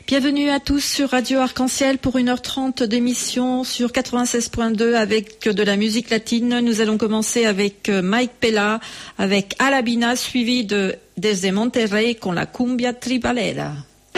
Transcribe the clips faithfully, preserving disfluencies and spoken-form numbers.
Bienvenue à tous sur Radio Arc-en-Ciel pour une heure trente d'émission sur quatre-vingt-seize point deux avec de la musique latine. Nous allons commencer avec Mike Pella, avec Alabina, suivi de Desde Monterrey con la cumbia tribalera.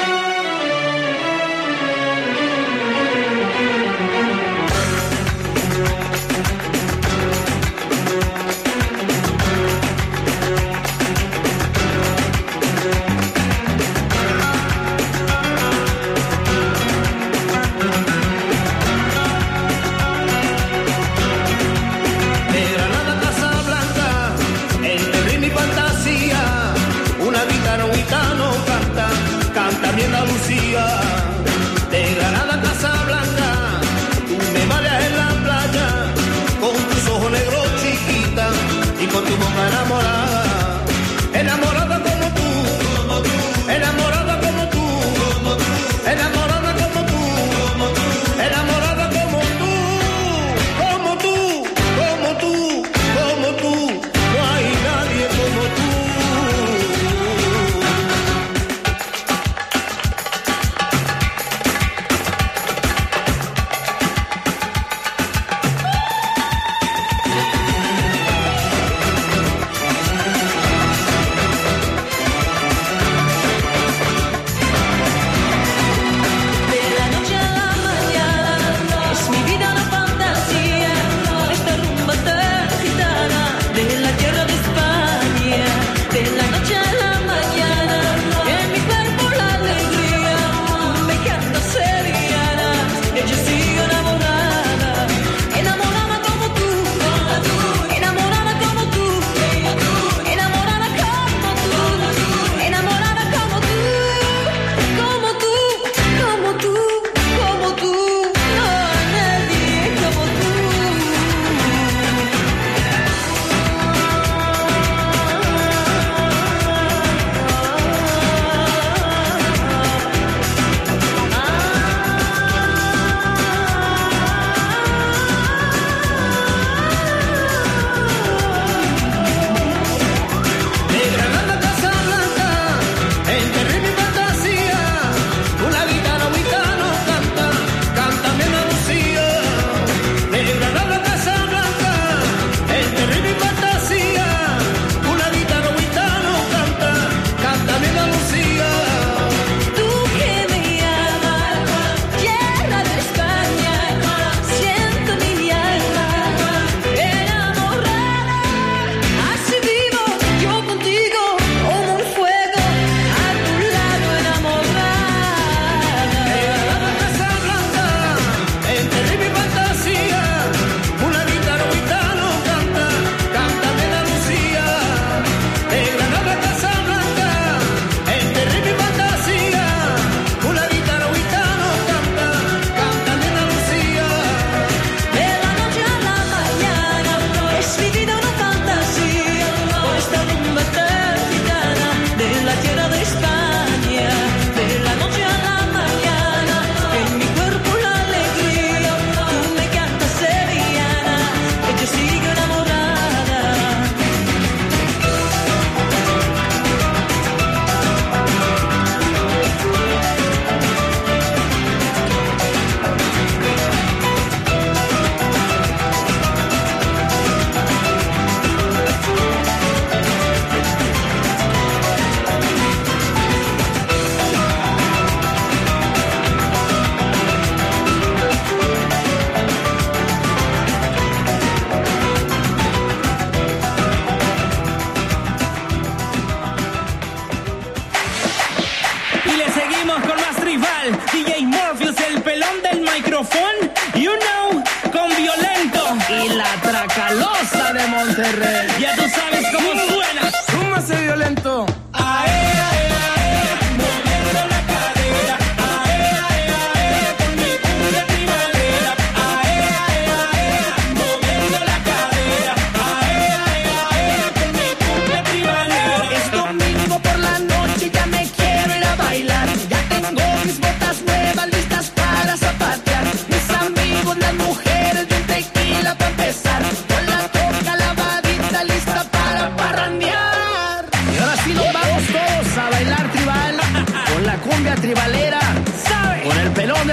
Ya tú sabes cómo suena. Súmase violento. Ae, ae, ae, moviendo la cadera. Ae, ae, ae, con mi cumbia tribalera. Ae, ae, ae, moviendo la cadera. Ae, ae, ae, con mi cumbia tribalera. Es domingo por la noche, ya me quiero ir a bailar. Ya tengo mis botas nuevas listas para zapatear. Mis amigos, las mujeres, bien tequila para empezar. Con la toca lavadita lista para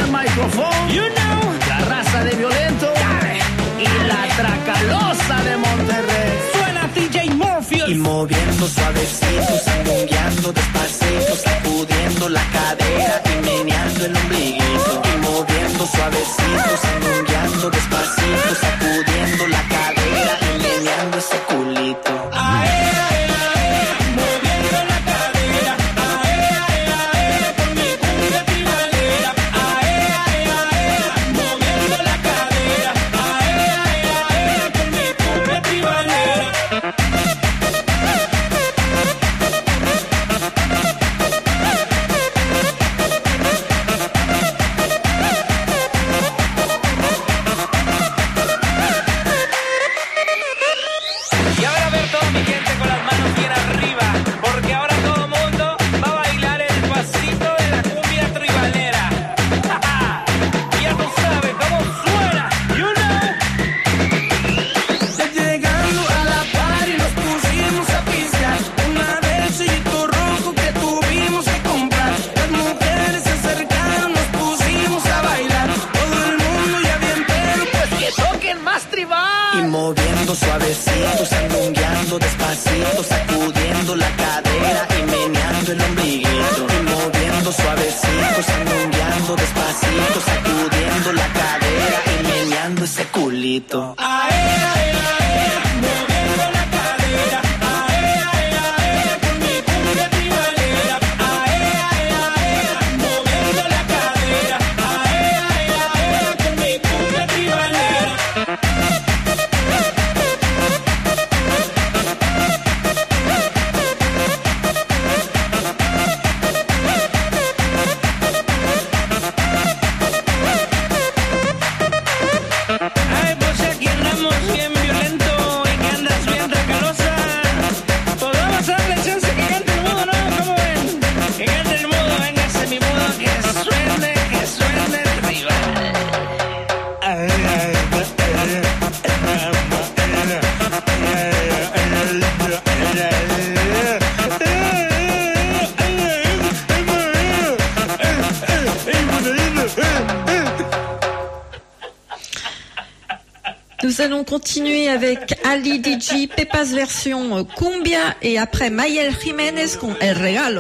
al micrófono. You know. La raza de Violento. Dale. Y la Tracalosa de Monterrey. Suena D J Morpheus. Y moviendo suavecito, sandungueando despacito, sacudiendo la cadera y meneando el ombliguito. Y moviendo suavecito, sandungueando despacito, sacudiendo la cadera y meneando ese culito. Ae, ae, ae, moviendo la cadera. Ae, ae, ae, con mi cumbia tribalera. Ae, ae, ae, moviendo la cadera. Ae, ae, ae, con mi cumbia tribalera. Y ahora ver toda mi gente con las manos bien arriba, porque ahora todo el mundo va a bailar el pasito de la cumbia tribalera. Ya tú sabes cómo suena, you know. Ya llegando a la party nos pusimos a pistear. Una vez sellito rojo que tuvimos que comprar. Las mujeres se acercaron, nos pusimos a bailar. Todo el mundo ya bien pero pues que toquen más tribal. Y moviendo suavecito, sandungueando despacito, sacudiendo la cadera y meneando el ombliguito. Y moviendo suavecito, sandungueando despacito, sacudiendo la cadera y meneando ese culito. Ae, ae, ae, moviendo la cadera. Ae, ae, ae, con mi cumbia tribalera. Ae, ae, ae, moviendo la cadera. Ae, ae, ae, con mi cumbia tribalera. Ay, pues aquí andamos bien violento y que andas bien tracalosa. Pues vamos a darle chance que cante el mudo, ¿no? ¿Cómo ven? Que cante el mudo, véngase mi mudo, que suene, que suene tribal. Ay, ay, Nous allons continuer avec Ali D J, Pepas version cumbia et après Mayel Jiménez con El Regalo.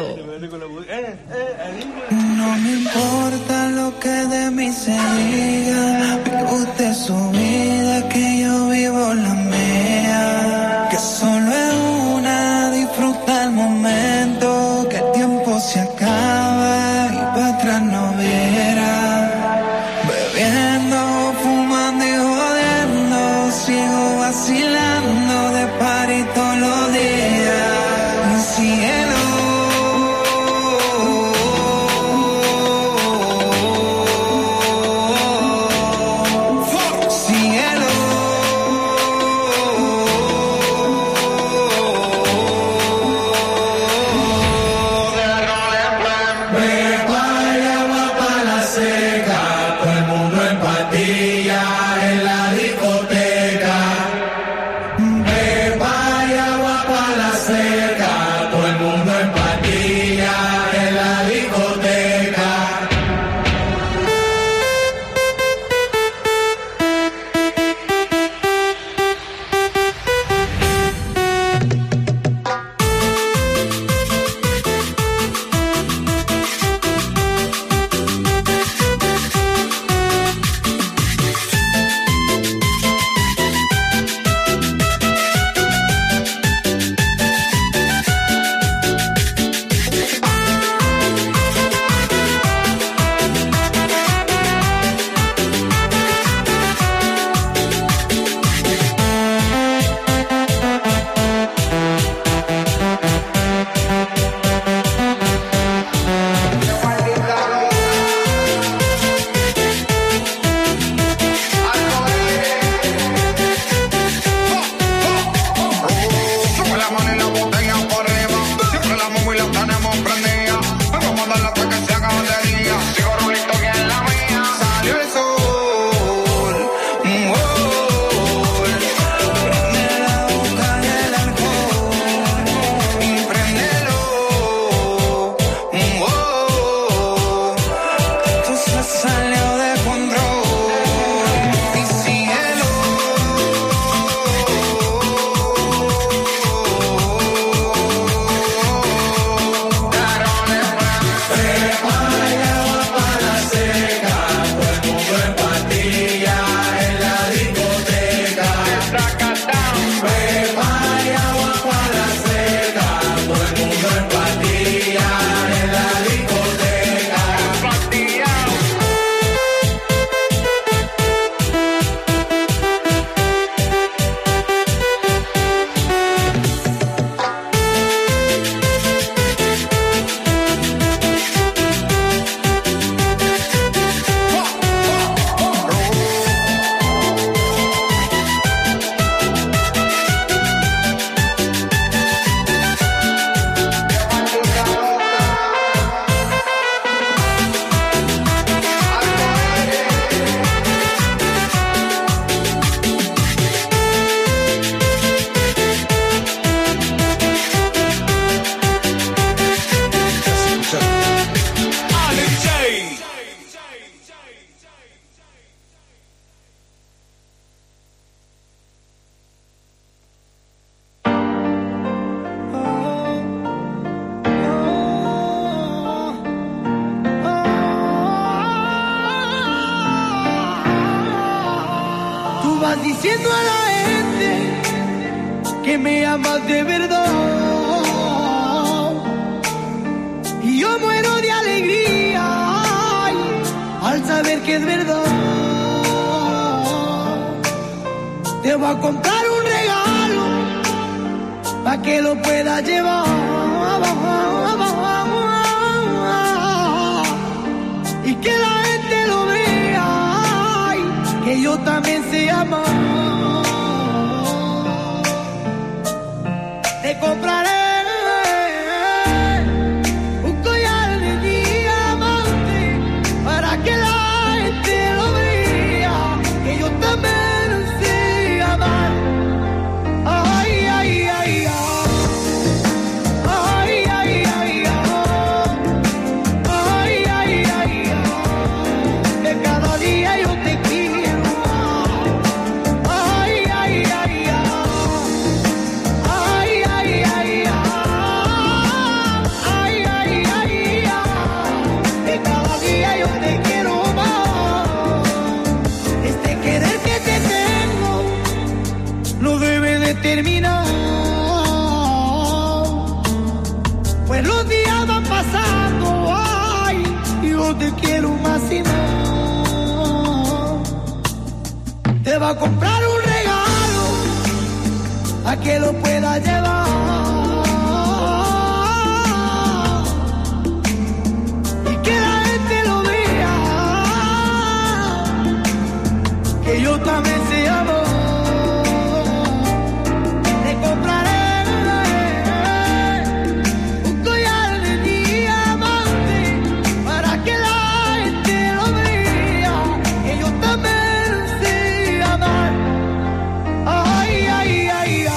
No me importa lo que de mí se diga, vive usted su vida, que yo vivo la mía, que solo es una, disfruta el momento, que el tiempo se acaba y para atrás no viera, bebiendo, fumando y jodiendo, sigo vacilando de party todos los días, cielo. Cielo. diciendo a la gente que me amas de verdad. Y yo muero de alegría ay, al saber que es verdad. Te voy a comprar un regalo pa' que lo puedas llevar. Y que la gente lo vea ay, que yo también sé amar. Te compraré un collar de diamante para que la gente lo vea, que yo también sé amar. Ay, ay, ay, ay. Ay, ay, ay, ay. Ay, ay, ay, ay. Que cada día yo te quiero más. Ay, ay, ay, ay. Ay, ay, ay, ay. Ay, ay, ay, ay. Que cada día yo te quiero más. Este querer que te tengo no debe de terminar. Pues los días van pasando, ay, yo te quiero más y más. Te va a comprar un regalo a que lo pueda llevar. Y que la gente lo vea, que yo también sé amor. Te compraré un collar de diamante para que la gente lo vea, que yo también sé amar. Ay, ay, ay, ay.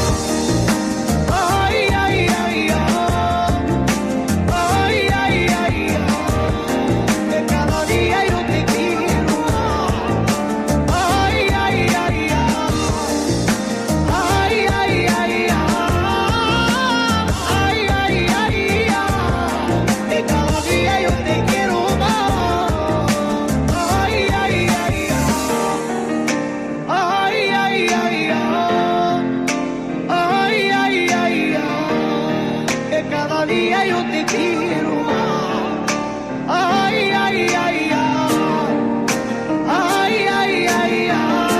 Ay, ay, ay, ay. Ay, ay, ay, ay. Que cada día yo te quiero más. Ay, ay, ay, ay. Ay, ay, ay, ay. Ay, ay, ay, ay. Que cada día yo te quiero más. Ay, ay, ay, ay. Ay, ay, ay, ay. Ay, ay, ay, ay. Que cada día yo te quiero más. Ay, ay, ay, ay. Ay, ay, ay, ay.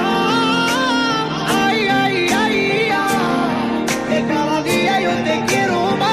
Ay, ay, ay, ay. Que cada día yo te quiero más.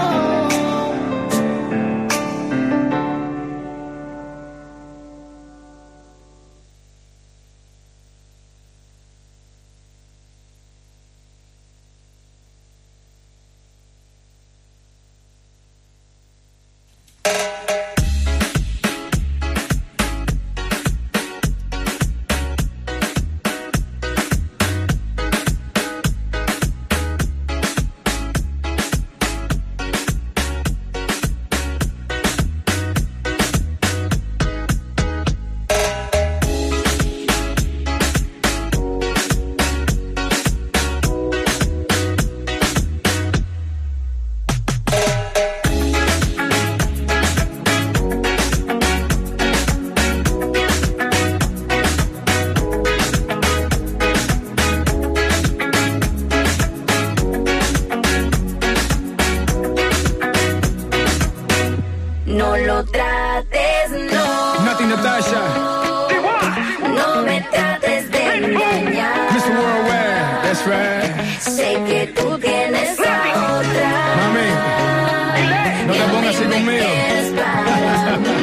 No lo trates, no. Nati Natasha, No me trates de engañar. Mister Worldwide, that's right. Sé que tú tienes a otra. Mami, no te pongas así conmigo. Es para mí.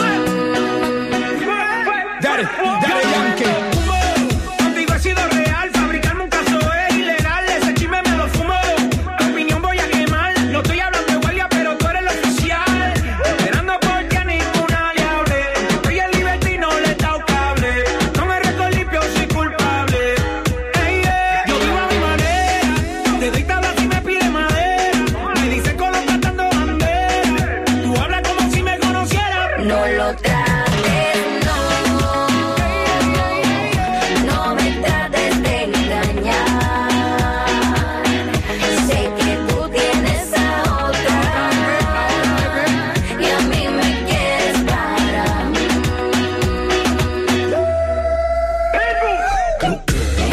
Dale, dale, Yankee. Contigo he sido real, fabricarme un caso es ilegal. Ese chisme me lo fumo. Tu opinión voy a quemar. No estoy hablando de guardia, pero tú eres el oficial. Esperando porque a ninguna le hable. Estoy en libertad y no le he dado cable. No me récord limpio, soy culpable. Ey, yeah. Yo vivo a mi manera. Te doy tabla si me pide madera. Me dice colocando bandera. Tú hablas como si me conocieras. No lo trates, no. No me trates de engañar. Sé que tú tienes a otra. Y a mí me quieres para mí.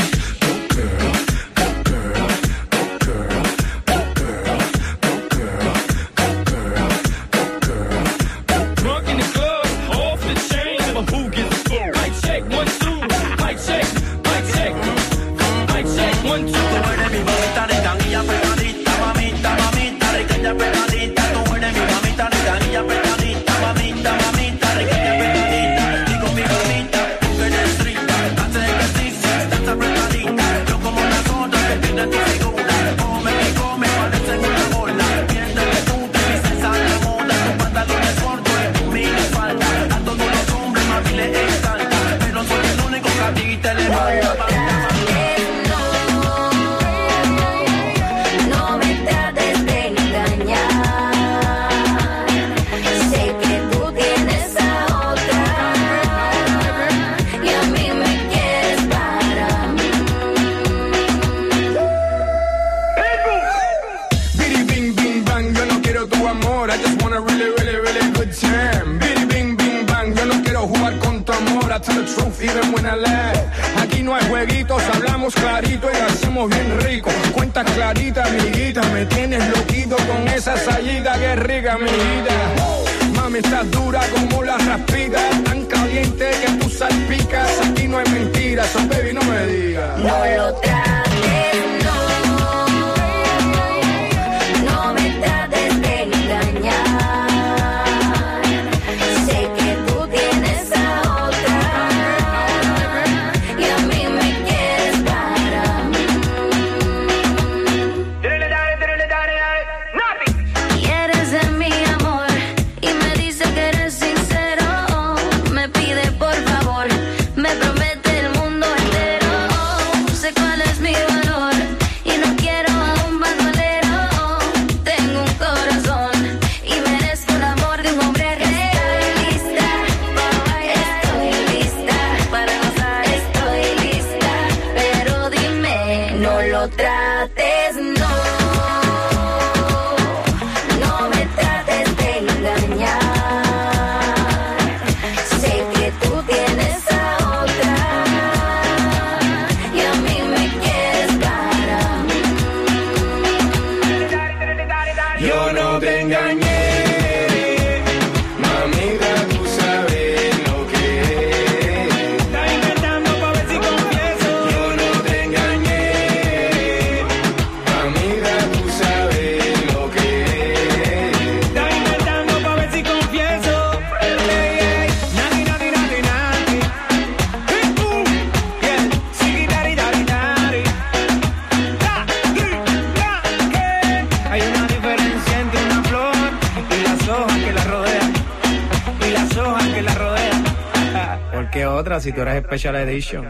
jugar con tu amor. I tell the truth even when I lie. Aquí no hay jueguitos, hablamos clarito y lo hacemos bien rico. Cuenta clarita, amiguita, me tienes loquito con esa salida que es rica, amiguita. Mami, estás dura como la raspita, tan caliente que tú salpicas. Aquí no hay mentiras, so baby, no me digas. No lo trates, no. No me trates de engañar. Sé que tú tienes a otra y a mí me quieres para mí. Quieres de mi amor y me dice que eres sincero. Me pide por favor, me promete el mundo entero. Sé cuál es mi valor y no quiero a un bandolero. Tengo un corazón y merezco el amor de un hombre real. Estoy lista para gozar, estoy lista, pero dime, no lo trates, no. No me trates de engañar. Sé que tú tienes a otra y a mí me quieres para mí. Yo no te engañé, mamita, tú sabes lo que es. Estás inventando pa' ver si confieso. Yo no te engañé, mamita, tú sabes lo que es. Estás inventando pa' ver si confieso. Ey, ey, nati, nati, nati, nati. Hey, boom, yeah. Sigi, dari, dari, dari. Da, di, da, que. Hay una diferencia entre una flor y las hojas que la rodean. Y las hojas que la rodean. ¿Por qué otra si tú eres Special Edition?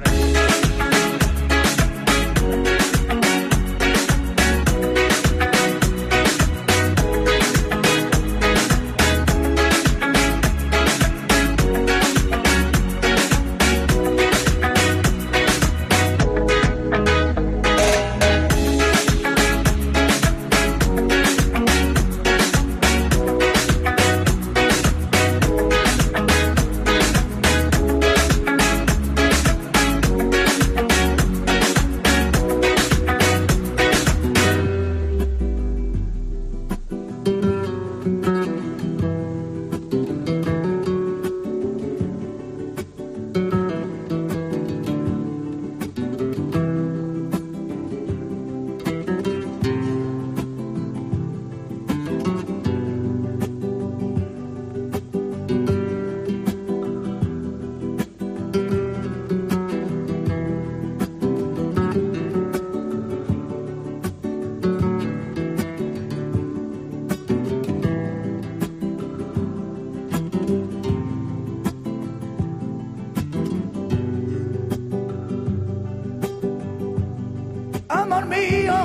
Amor mío,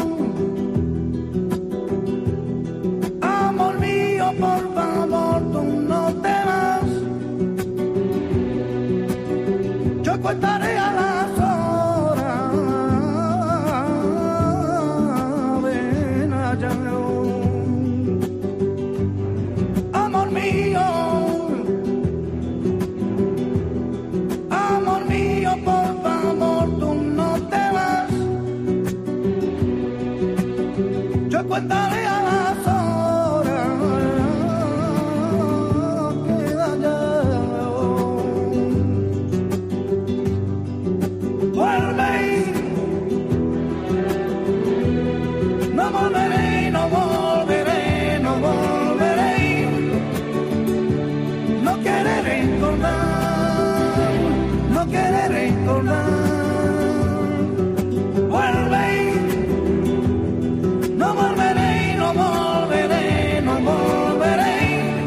amor mío, por favor, tú no te vas. Yo contaré a las horas, ven allá. Amor mío, amor mío, por favor, tú no te vas. Yo contaré a las horas que allá. Vuelve, no volveré, no volveré, no volveré. No querré recordar, no querré recordar. Vuelve. No volveré, no volveré, no volveré.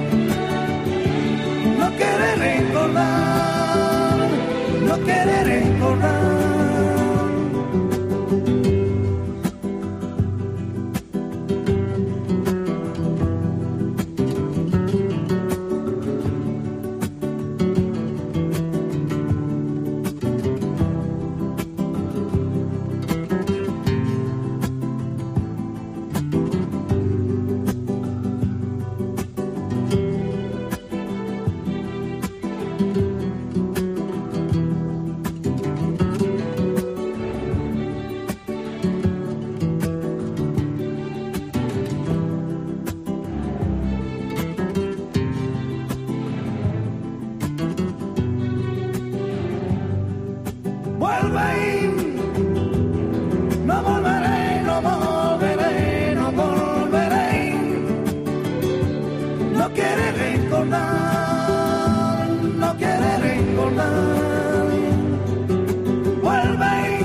No querré recordar, no querré recordar. Vuelve, no volveré, no volveré, no volveré. No quiere recordar, no quiere recordar. Vuelve,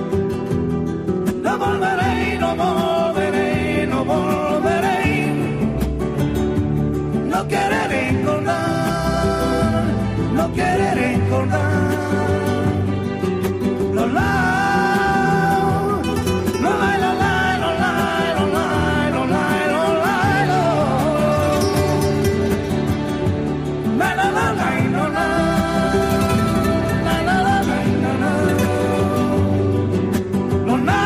no volveré, no volveré, no volveré. No quiere recordar, no quiere recordar. Lo la, lo la, lo la, lo la, lo la, lo la, lo la, lo. La la la la, lo la. La la la la, lo la. Lo la.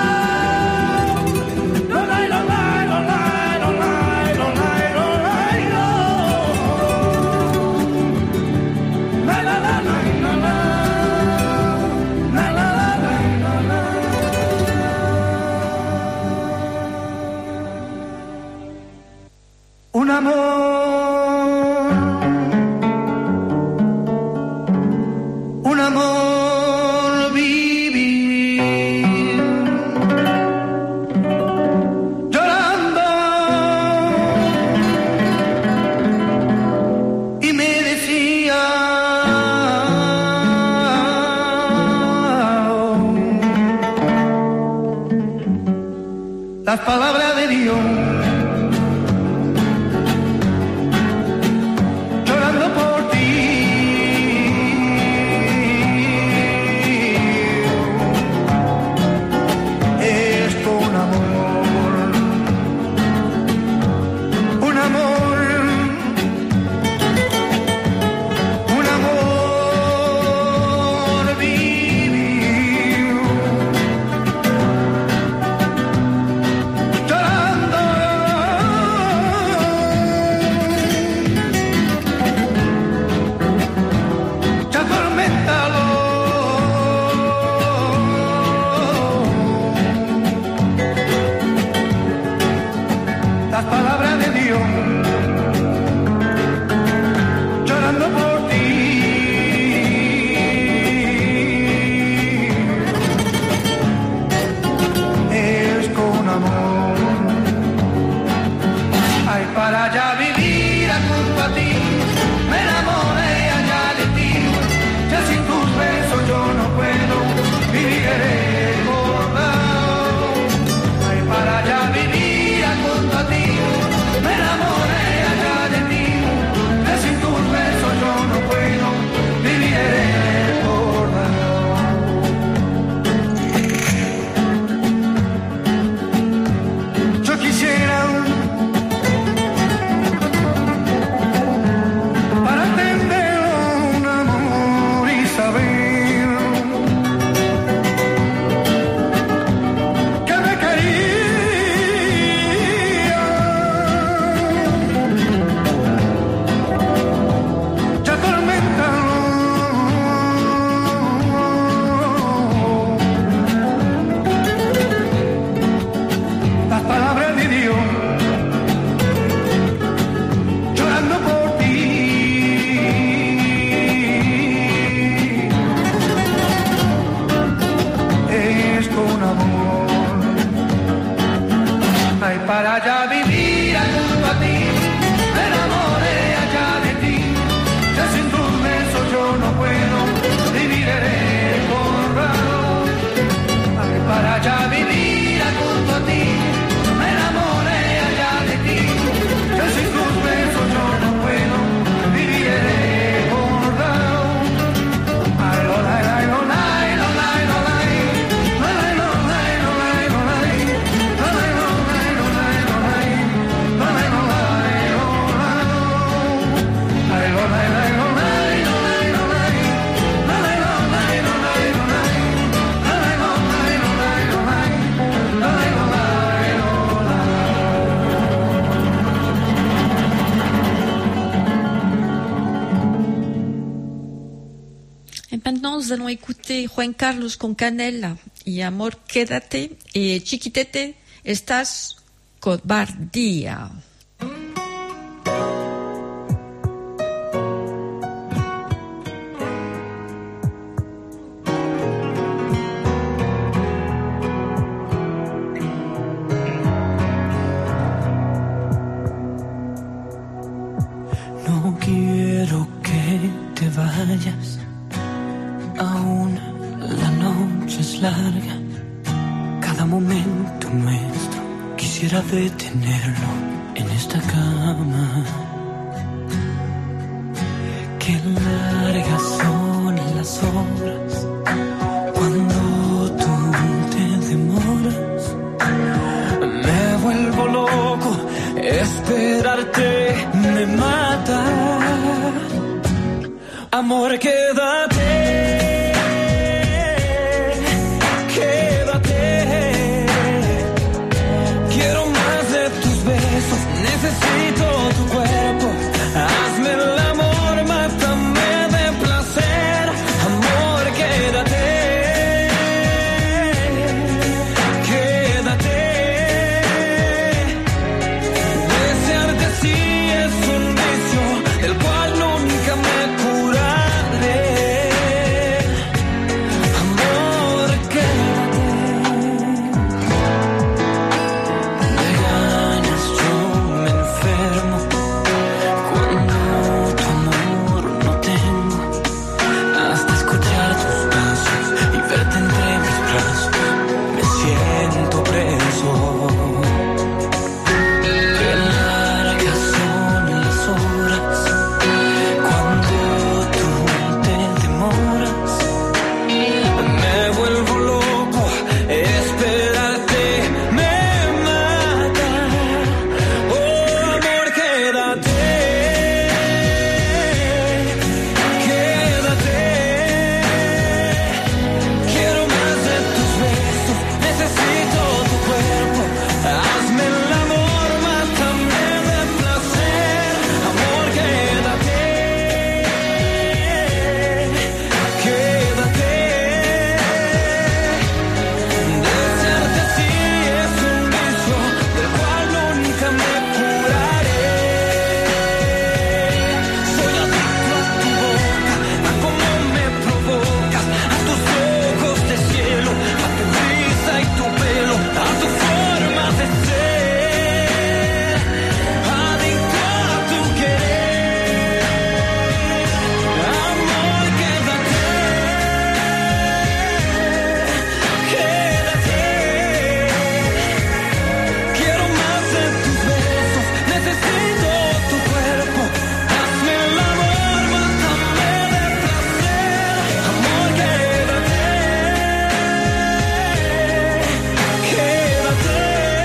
Lo la, lo la, lo la, lo la, lo la, lo la, lo. La la la la, lo la. Un amor, un amor vivir, llorando, y me decía, las palabras de Dios. Llorando maintenant, nous allons écouter Juan Carlos con Canela y Amor Quédate et Chiquitete, Estás Cobardía. No quiero que te vayas, aún la noche es larga, cada momento nuestro quisiera detenerlo en esta cama. Qué largas son las horas cuando tú te demoras, me vuelvo loco, esperarte me mata. Amor, quédate, quédate. Quiero más de tus besos, necesito tu cuerpo. Hazme el amor, mátame de placer. Amor, quédate, quédate. Desearte sí es un vicio del cual nunca me curaré. Amor, quédate. De ganas yo me enfermo cuando tu amor no tengo, hasta escuchar tus pasos y verte entre mis brazos me siento preso. Qué largas son las horas cuando tú te demoras, me vuelvo loco, esperarte me mata. Oh, amor, quédate, quédate. Quiero más de tus besos, necesito tu cuerpo. Hazme el amor, mátame de placer. Amor, quédate, quédate. Desearte sí es un vicio del cual nunca me curaré. Soy adicto a tu boca, a cómo me provocas, a tus ojos de cielo, a tu risa y tu pelo, a tu forma de ser. Adicto a tu querer. Amor, quédate, quédate. Quiero más de tus besos, necesito tu cuerpo. Hazme el amor, mátame de placer. Amor, quédate, quédate.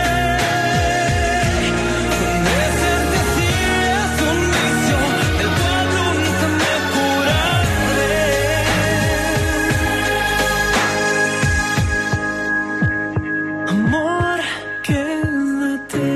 Desearte sí es un vicio del cual nunca me curaré. Amor, quédate.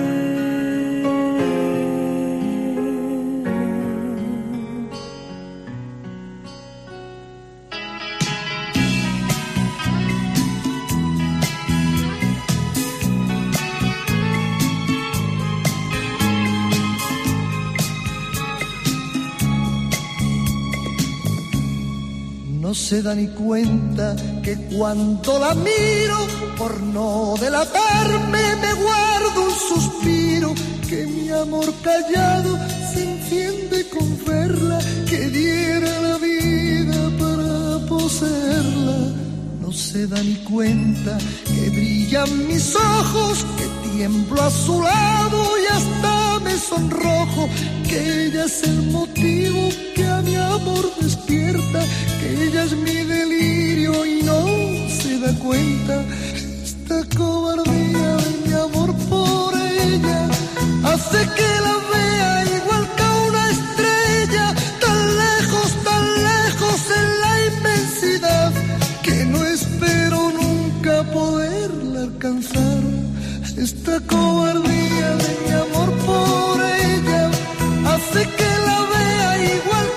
No se da ni cuenta que cuando la miro, por no delatarme, me guardo un suspiro, que mi amor callado se enciende con verla, que diera la vida para poseerla. No se da ni cuenta que brillan mis ojos, que tiemblo a su lado y hasta me sonrojo, que ella es el motivo que a mi amor despierta, que ella es mi delirio y no se da cuenta. Esta cobardía de mi amor por ella hace que la vea igual que a una estrella, tan lejos, tan lejos en la inmensidad, que no espero nunca poderla alcanzar. Esta cobardía de mi amor por ella hace que la vea igual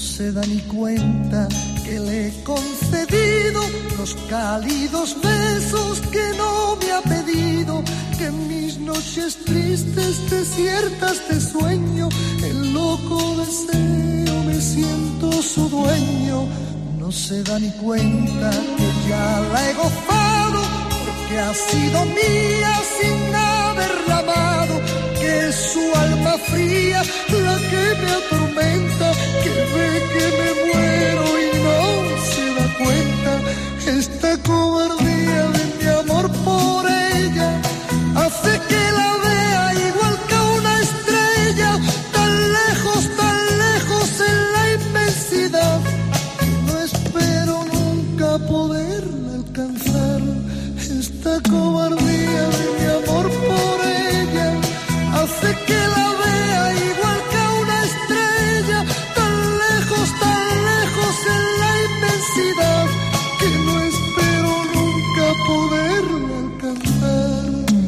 se da ni cuenta que le he concedido los cálidos besos que no me ha pedido, que en mis noches tristes, desiertas de sueño, el loco deseo me siento su dueño. No se da ni cuenta que ya la he gozado, porque ha sido mía sin haberla amado, que es su alma fría la que me atormenta, que ve que me muero y no se da cuenta. Esta cobardía de mi amor por ella hace que la vea igual que una estrella, tan lejos, tan lejos en la inmensidad, que no espero nunca poderla alcanzar. Esta cobardía de mi amor por ella hace que la vea igual que una estrella, tan lejos, tan lejos en la inmensidad, que no espero nunca poderla alcanzar.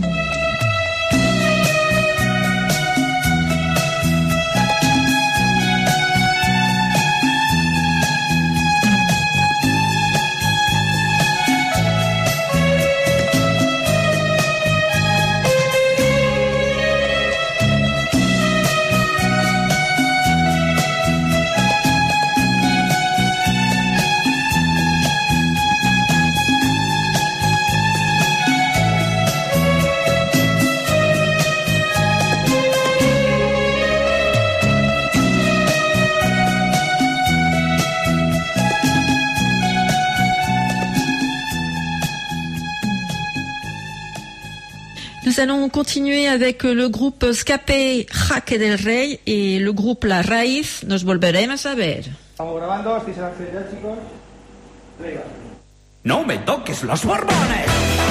Nous allons continuer avec le groupe Escape Jaque del Rey y el grupo La Raíz. Nos volveremos a ver. Estamos grabando, si se la ya, chicos. Venga. ¡No me toques los borbones!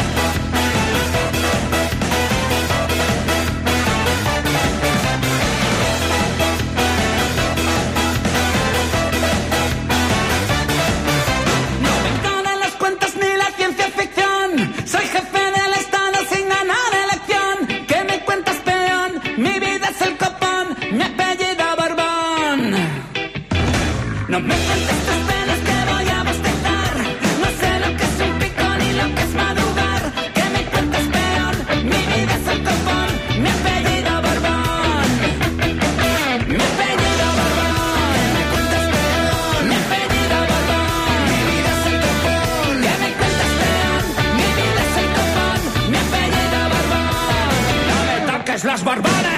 No me encanan las cuentas ni la ciencia ficción. Soy jefe del Estado sin ganar elección. ¿Qué me cuentas, peón? Mi vida es el copón, mi apellido Borbón. No me cuentes tus penas que voy a bostezar. No sé lo que es un pico ni lo que es madrugar. ¿Qué me cuentas, peón? Mi vida es el copón, mi apellido Borbón. Mi apellido Borbón. ¿Qué me cuentas, peón? Mi apellido Borbón. Mi vida es el copón. ¿Qué me cuentas, peón? Mi vida es el copón, mi apellido Borbón. ¡No me toques los borbones!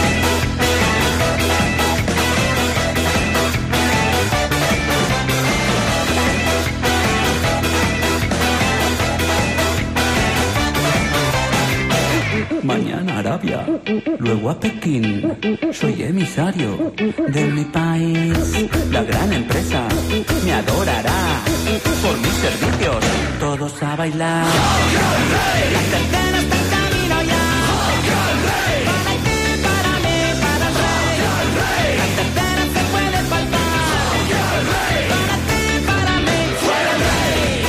Mañana a Arabia, luego a Pekín. Soy emisario de mi país. La gran empresa me adorará por mis servicios. Todos a bailar. La tercera está en camino ya. Para ti, para mí, para el rey. La tercera se puede faltar. Para ti, para mí, fuera el rey.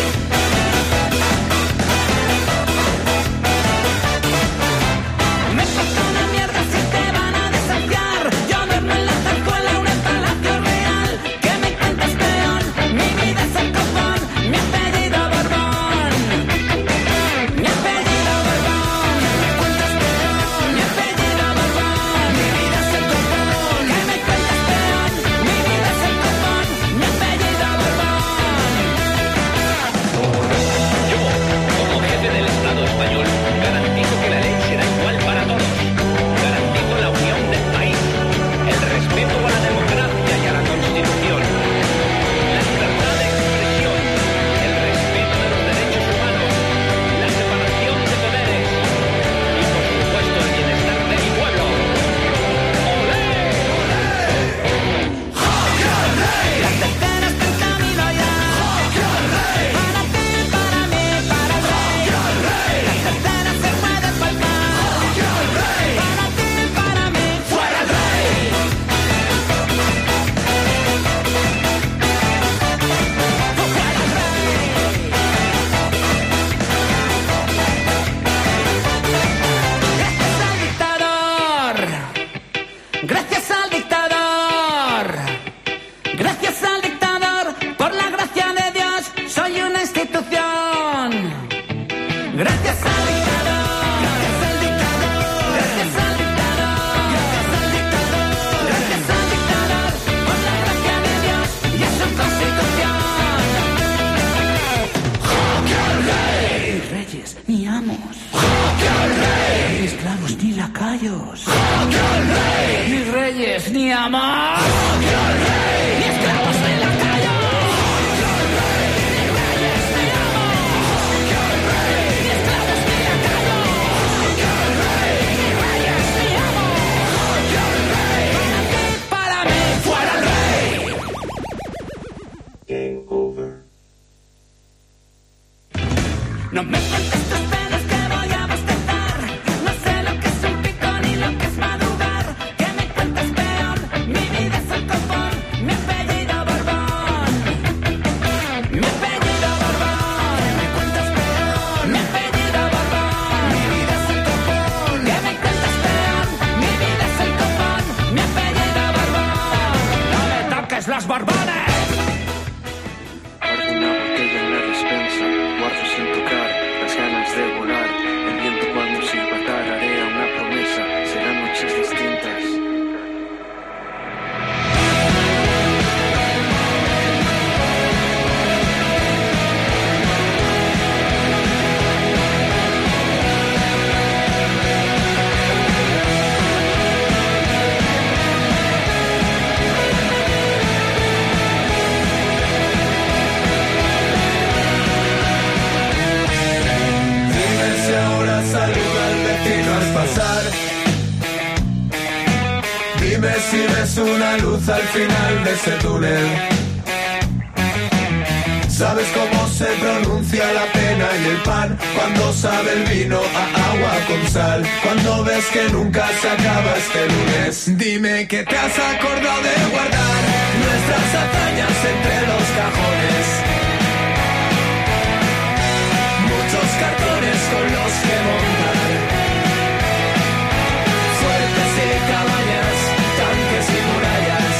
Me falta una mierda si te van a desafiar. Yo duermo en la zarzuela, un palacio real. ¿Qué me cuentas, peón? Mi vida es el copón, mi apellido Borbón. Mi apellido Borbón. caballos. Ni reyes, ni amos. Ni esclavos, ni lacayos. Ni reyes, ni amos. Ni esclavos, ni lacayos. Ni reyes, ni amos. Para mí, fuera el rey. Game over. No me cuentes tus penas que voy a bostezar. No sé lo que es un pico ni lo que es madrugar. Que me cuentes peor, mi vida es el copón. Mi apellido Borbón. Mi apellido Borbón. Que me cuentes peor, mi apellido Borbón. Mi vida es el copón. Que me cuentes peor, mi vida es el copón. Mi apellido Borbón. No me toques los Borbones. Guardo una botella en la despensa, guardo sin tocar las ganas de volar. El viento cuando silbatar haré una promesa, serán noches distintas. Dime si ahora saluda al vecino al pasar. Dime si ves una luz al final de ese túnel. ¿Sabes cómo se pronuncia la pena y el pan? Cuando sabe el vino a agua con sal. Cuando ves que nunca se acaba este lunes. Dime que te has acordado de guardar nuestras hazañas entre los cajones. Muchos cartones con los que montar. Fuertes y cabañas, tanques y murallas.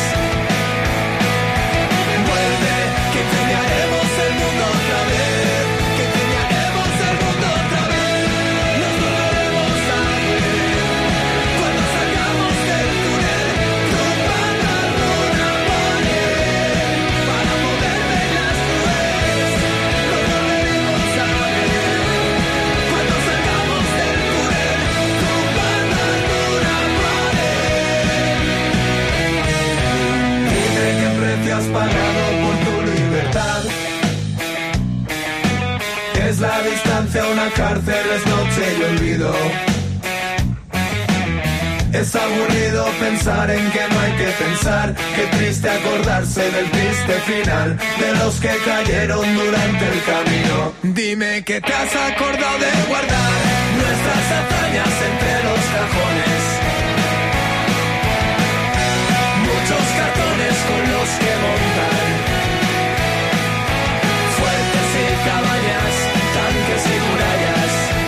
Vuelve, que cambiaremos el mundo otra vez. Que cambiaremos el mundo otra vez. Nos volveremos a ver. Cuando salgamos del túnel, tumbando alguna pared. Para moverme en las nubes. Nos volveremos a ver. Cuando salgamos del túnel, tumbando alguna pared. Dime qué precio has pagado por tu libertad. Es la distancia a una cárcel, es noche y olvido. Es aburrido pensar en que no hay que pensar. Qué triste acordarse del triste final de los que cayeron durante el camino. Dime que te has acordado de guardar nuestras hazañas entre los cajones. Muchos cartones con los que montar. Fuertes y cabañas, tanques y murallas.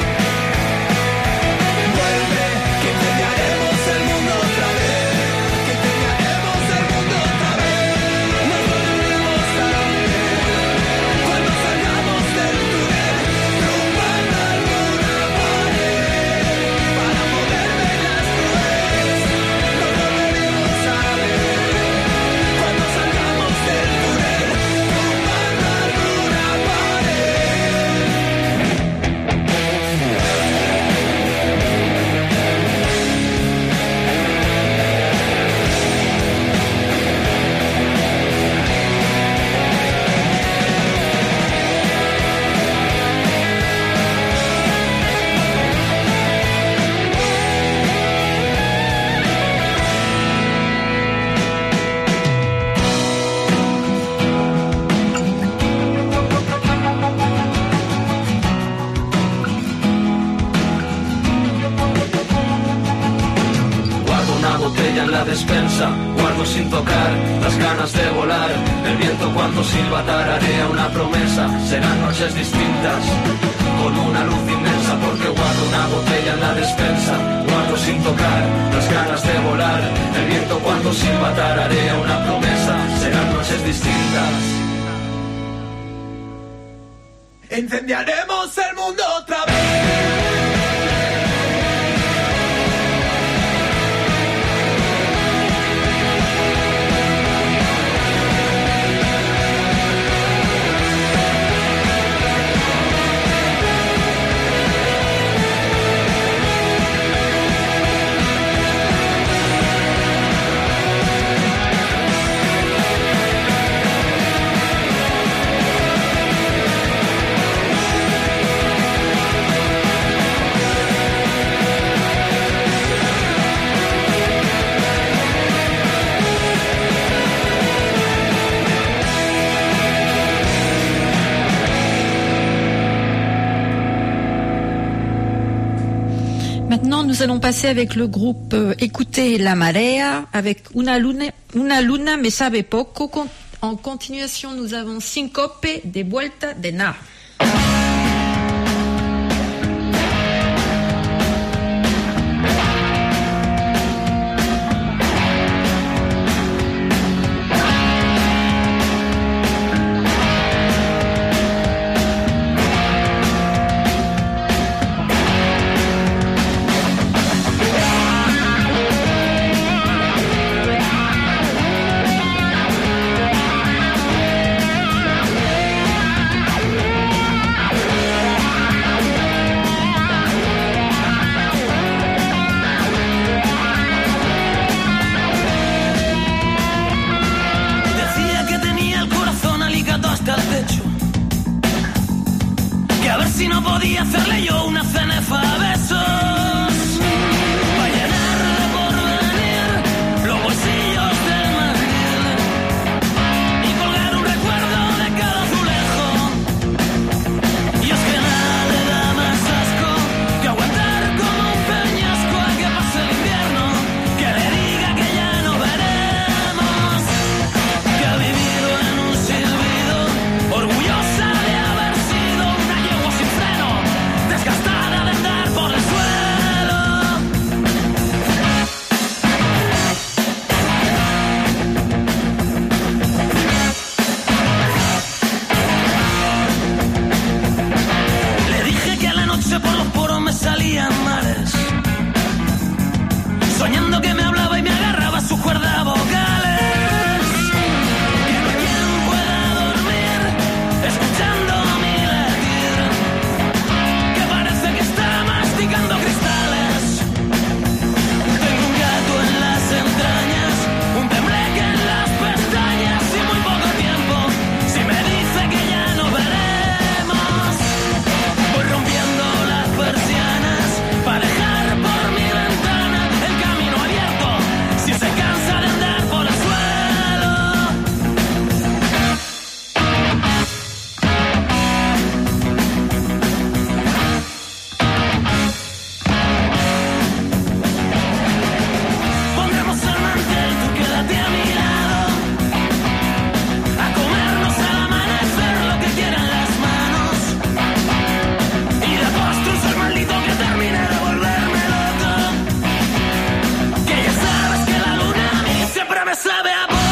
Vuelve, que enseñaremos el mundo otra vez. Que enseñaremos el mundo otra vez. Nos volveremos a ver. Cuando salgamos del túnel, tumbando alguna pared. Para moverme en las nubes. Nos volveremos a ver. Cuando salgamos del túnel, tumbando alguna pared. Guardo una botella en la despensa, guardo sin tocar las ganas de volar. El viento cuando silba tararea una promesa, serán noches distintas, con una luz inmensa. Porque guardo una botella en la despensa, guardo sin tocar las ganas de volar. El viento cuando silba tararea una promesa, serán noches distintas. Incendiaremos el mundo otra vez. maintenant, nous allons passer avec le groupe euh, Écoutez la Marea, avec Una Luna, Una Luna me sabe poco. Con- En continuation, nous avons Syncope de Vuelta de Na. Si no podía hacerle yo una cenefa a besos, para llenar de porvenir los bolsillos del mandil y colgar un recuerdo de cada azulejo. Y es que nada le da más asco que aguantar como un peñasco a que pase el invierno, que le diga que ya no veremos, que ha vivido en un silbido, orgullosa de haber sido una yegua sin freno, desgastada de andar por el suelo. Le dije que a la noche por los poros me salían mares, soñando que me hablaba y me agarraba sus cuerdas vocales. Que no hay quien pueda dormir escuchando mi latir, que parece que está masticando cristales. Tengo un gato en las entrañas, un tembleque en las pestañas y muy poco tiempo. Si me dice que ya no veremos, voy rompiendo las persianas para dejar por mi ventana el camino abierto. Si se cansa de andar por el suelo. Pondremos el mantel, tú quédate a mi lado, a comernos al amanecer lo que quieran las manos. Y de postres el maldito que termine de volverme loco, que ya sabes que la luna a mí siempre me sabe a poco.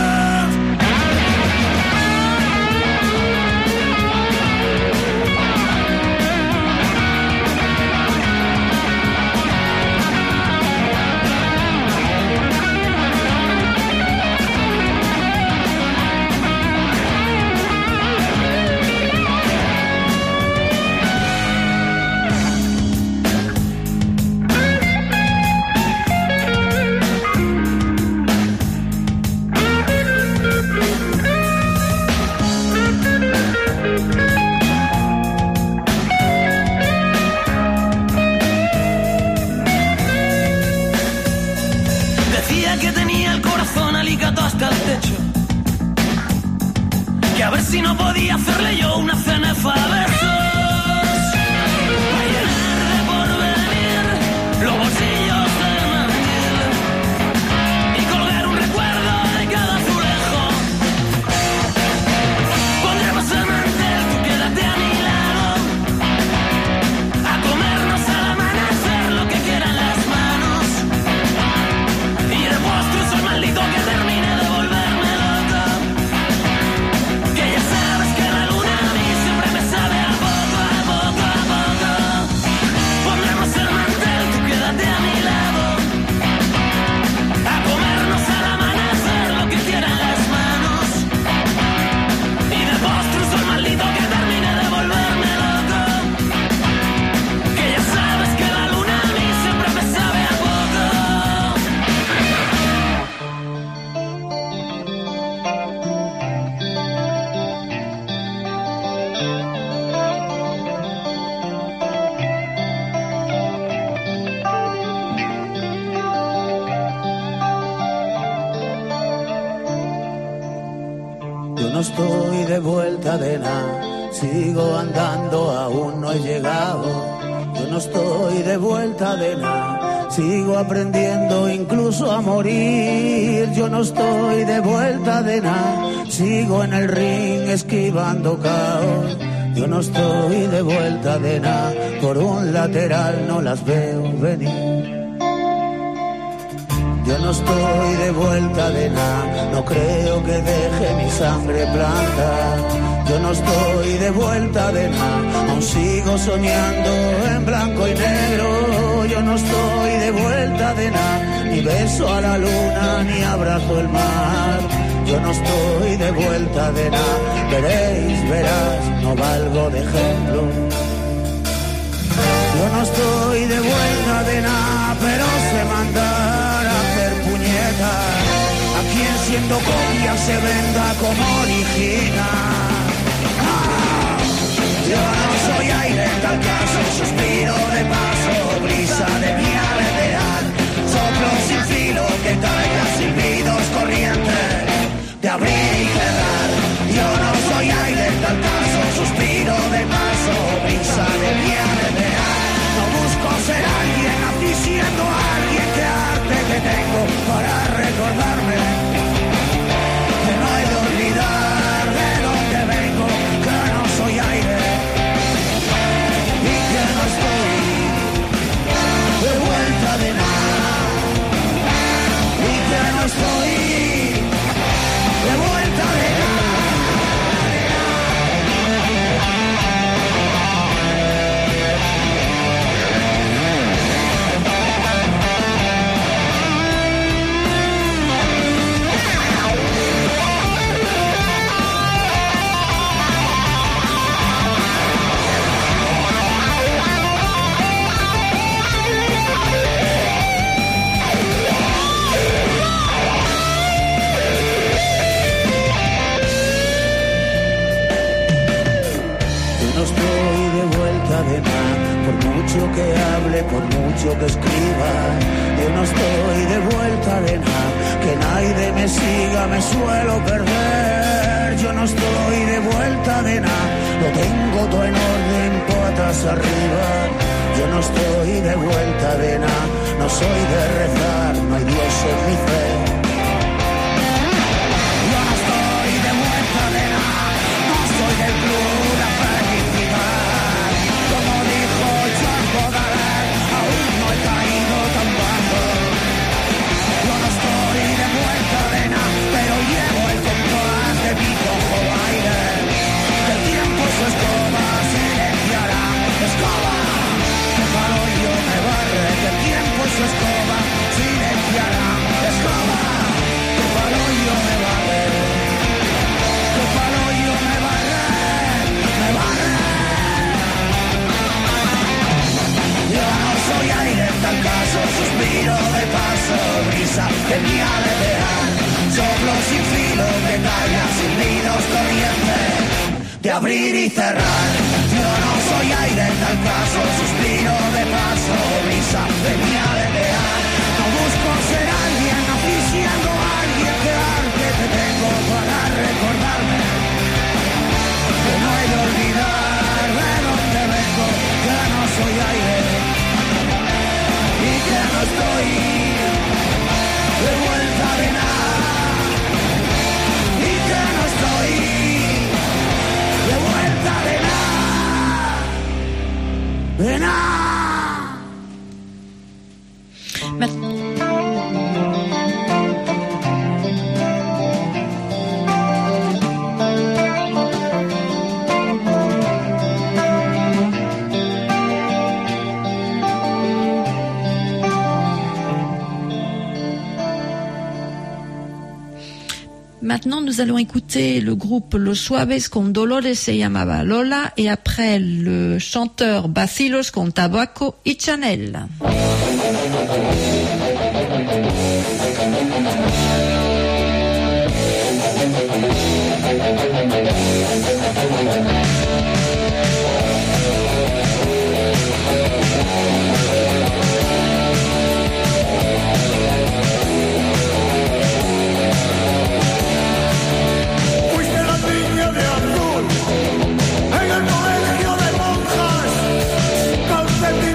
Decía que tenía el corazón alicato hasta el techo, que a ver si no podía hacerle yo una cenefa a besos, para llenar de porvenir los bolsillos del mandil y colgar un recuerdo de cada azulejo. Pondremos el mantel, tú quédate a mi lado, a comernos al amanecer lo que quieran las manos. Y de postres el maldito que termine de volverme loco, que ya sabes que la luna a mí siempre me sabe a poco, a poco, a poco. Pondremos el mantel, tú quédate a mi lado, a comernos al amanecer lo que quieran las manos. Y de postres el maldito que termine de volverme loco, que ya sabes que la luna a mí siempre me sabe a poco. Yo no estoy de vuelta de nada, sigo andando, aún no he llegado. Yo no estoy de vuelta de nada, sigo aprendiendo incluso a morir. Yo no estoy de vuelta de nada, sigo en el ring esquivando caos. Yo no estoy de vuelta de nada, por un lateral no las veo venir. Yo no estoy de vuelta de nada, no creo que deje mi sangre blanca. Yo no estoy de vuelta de nada, aún sigo soñando en blanco y negro. Yo no estoy de vuelta de nada, ni beso a la luna ni abrazo el mar. Yo no estoy de vuelta de nada, veréis, verás, no valgo de ejemplo. Yo no estoy de vuelta de nada, pero sé mandar a hacer puñetas a quien siendo copia se venda como original. Ah, yo no soy aire en tal caso, suspiro de paso, brisa de mi aletear, soplo sin filo que caiga, silbidos corrientes de abrir y cerrar. Yo no soy aire en tal caso, suspiro de paso, brisa de mi aletear. No busco ser alguien, nací siendo alguien. Que arte que tengo para recordarme que no he de olvidar de dónde vengo, que no soy aire y que no estoy de vuelta de nada, y que no estoy de vuelta de nada. De nada, por mucho que hable, por mucho que escriba, yo no estoy de vuelta de nada, que nadie me siga, me suelo perder. Yo no estoy de vuelta de nada, lo tengo todo en orden, patas arriba. Yo no estoy de vuelta de nada, no soy de rezar, no hay Dios en mi fe. Yo no estoy de vuelta de nada, no soy del club la felicidad. Como dijo Jean Baudelaire, aún no he caído tan bajo. Yo no estoy de vuelta de nada, pero llevo el compás de mi cojo baile. Que el tiempo su escoba silenciará. Escoba, que palo yo me barre. Que el tiempo su escoba silenciará. Escoba, que palo yo me barre. Que palo yo me barre, me barre. Yo no soy aire en tal caso, suspiro de paso, brisa de mi aletear, soplo sin filo que caiga, silbidos corrientes de abrir y cerrar. Yo no soy aire en tal caso, suspiro de paso, brisa de mi aletear. No busco ser alguien, nací siendo alguien. Que arte te tengo para recordarme que no he de olvidar de dónde vengo, que no soy aire y que no estoy de vuelta de nada, y que no estoy de vuelta de nada, de nada. Ma- Maintenant, nous allons écouter le groupe Los Suaves con Dolores se llamaba Lola et après le chanteur Bacilos con Tabaco y Chanel. En el colegio de monjas, calcetín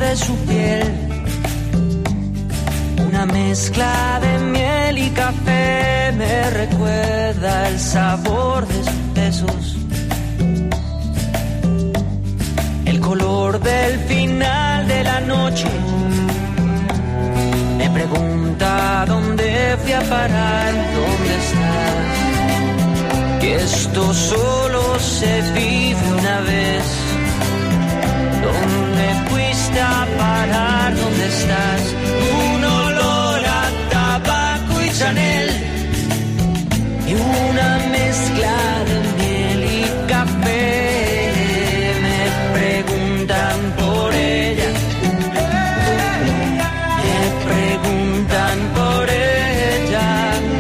de su piel, una mezcla de miel y café me recuerda el sabor de sus besos, el color del final de la noche. Me pregunta dónde fui a parar, dónde estás, que esto solo se vive una vez. ¿Dónde fuiste a parar? ¿Dónde estás? Un olor a tabaco y Chanel y una mezcla de miel y café. Me preguntan por ella, me preguntan por ella,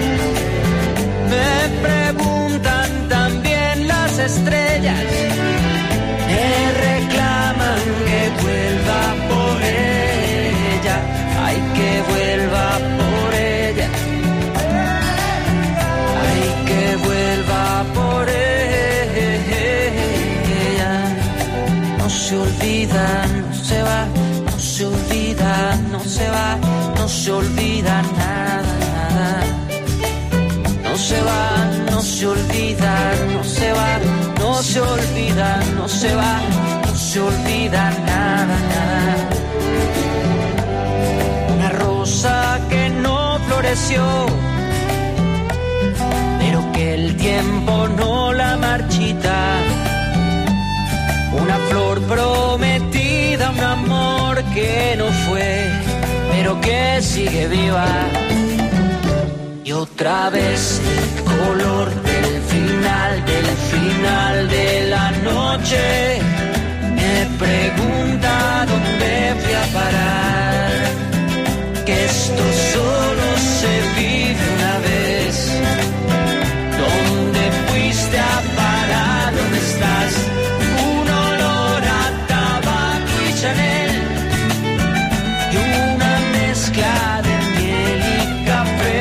me preguntan también las estrellas. Me reclaman que vuelva por ella, ay, que vuelva por ella, ay, que vuelva por ella. No se olvida, no se va, no se olvida, no se va, no se olvida nada, nada. No se va, no se olvida, no se va, no se olvida, no se va, no se olvida nada, nada. Una rosa que no floreció, pero que el tiempo no la marchita. Una flor prometida, un amor que no fue, pero que sigue viva. Y otra vez el color del final, del final de la noche. Me pregunta dónde fui a parar, que esto solo se vive una vez. ¿Dónde fuiste a parar? ¿Dónde estás? Un olor a tabaco y Chanel y una mezcla de miel y café.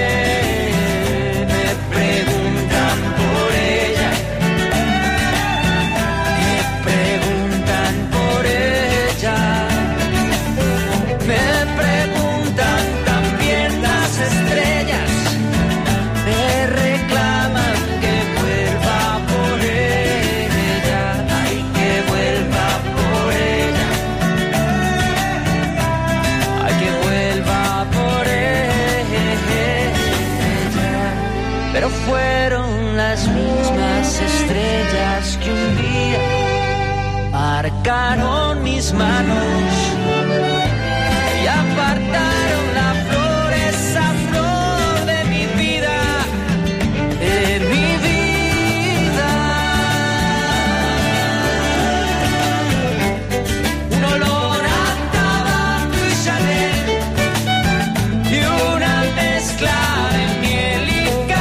Pero fueron las mismas estrellas que un día marcaron mis manos y apartaron la flor, esa flor de mi vida, de mi vida. Un olor a tabaco y Chanel y una mezcla de miel y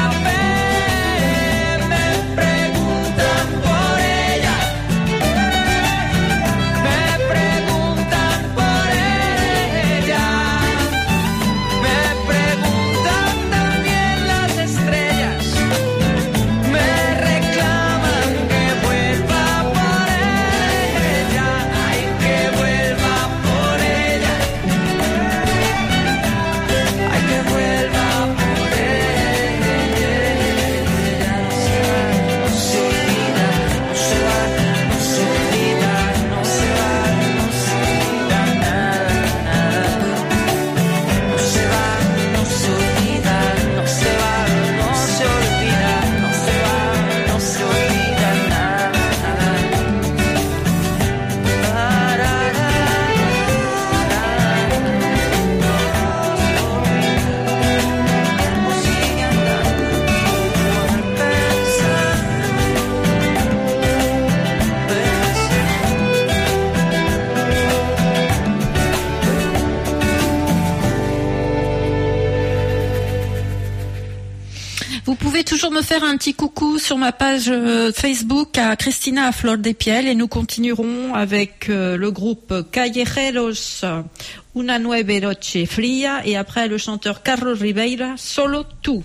toujours me faire un petit coucou sur ma page Facebook à Cristina à Flor de Piel et nous continuerons avec le groupe Callejeros, Una Nueve Noche Fría et après le chanteur Carlos Ribeira, Solo Tú.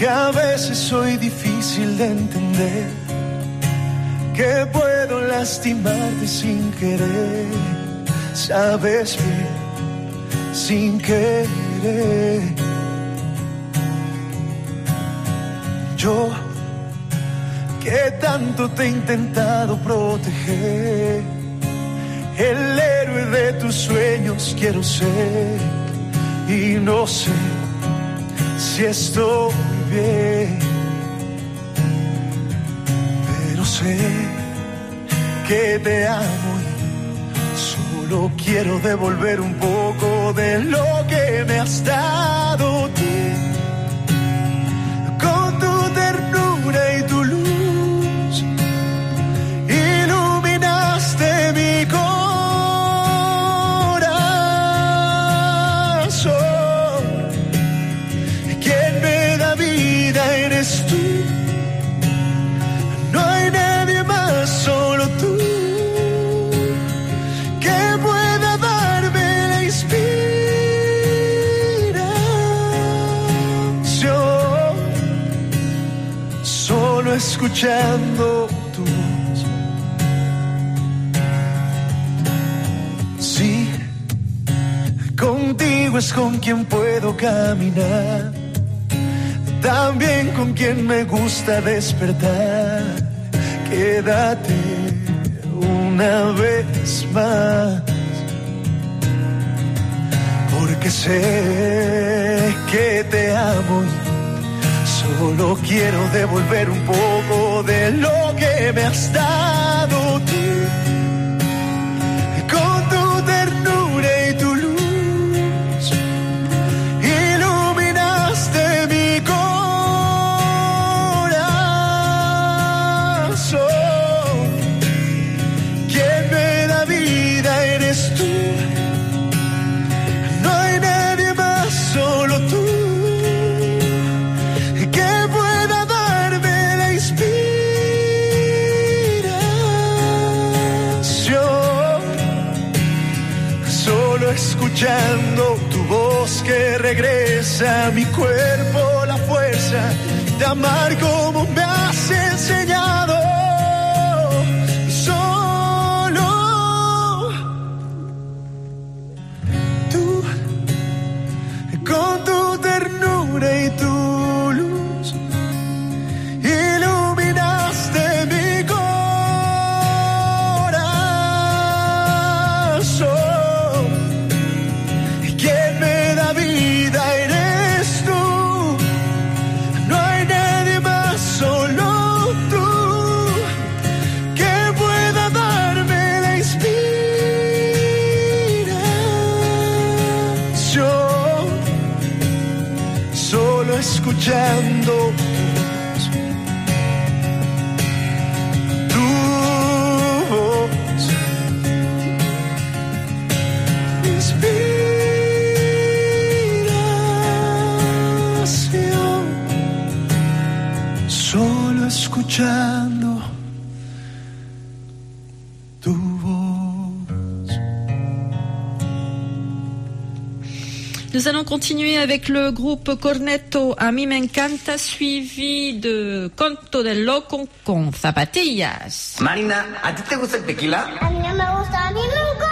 que a veces soy difícil de entender, que puedo lastimarte sin querer, sabes bien, sin querer. Yo, que tanto te he intentado proteger, el héroe de tus sueños quiero ser, y no sé si estoy bien, pero sé que te amo y solo quiero devolver un poco de lo que me has dado tú. Con tu ternura y tu luz iluminaste mi corazón. Quien me da vida eres tú. No hay nadie más, solo tú, que pueda darme la inspiración. Solo escuchando tu voz. Sí, contigo es con quien puedo caminar, también con quien me gusta despertar. Quédate una vez más, porque sé que te amo y solo quiero devolver un poco de lo que me has dado tú. Con tu ternura y tu luz iluminaste mi corazón. Quien me da vida eres tú. No hay nadie más, solo tú, que pueda darme la inspiración. Solo escuchando tu voz que regresa a mi cuerpo la fuerza de amar como me has enseñado. Solo tú, con tu ternura y tu luz iluminaste mi corazón. Quien me da vida eres tú. No hay nadie más, solo tú, que pueda darme la inspiración. Solo escuchando tu voz. Inspiración. Solo escuchando tu voz. Nous allons continuer avec le groupe Cornetto A mí me encanta, suivi de Conto del Loco con Zapatillas. Marina, ¿a ti te gusta el tequila? A mí no me gusta, a mí me encanta.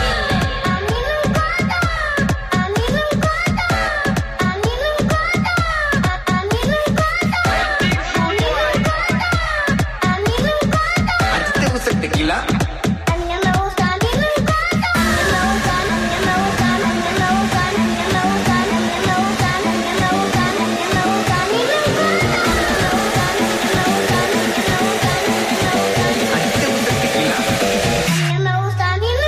¿A ti te gusta el tequila? A mí no me gusta, a mí me encanta. A mí me gusta, a mí me gusta, a mí me gusta, a mí me gusta, a mí me gusta, a mí me gusta, a mí me gusta, a mí me gusta, a mí me encanta. ¿A ti te gusta el tequila? A mí me gusta, a mí me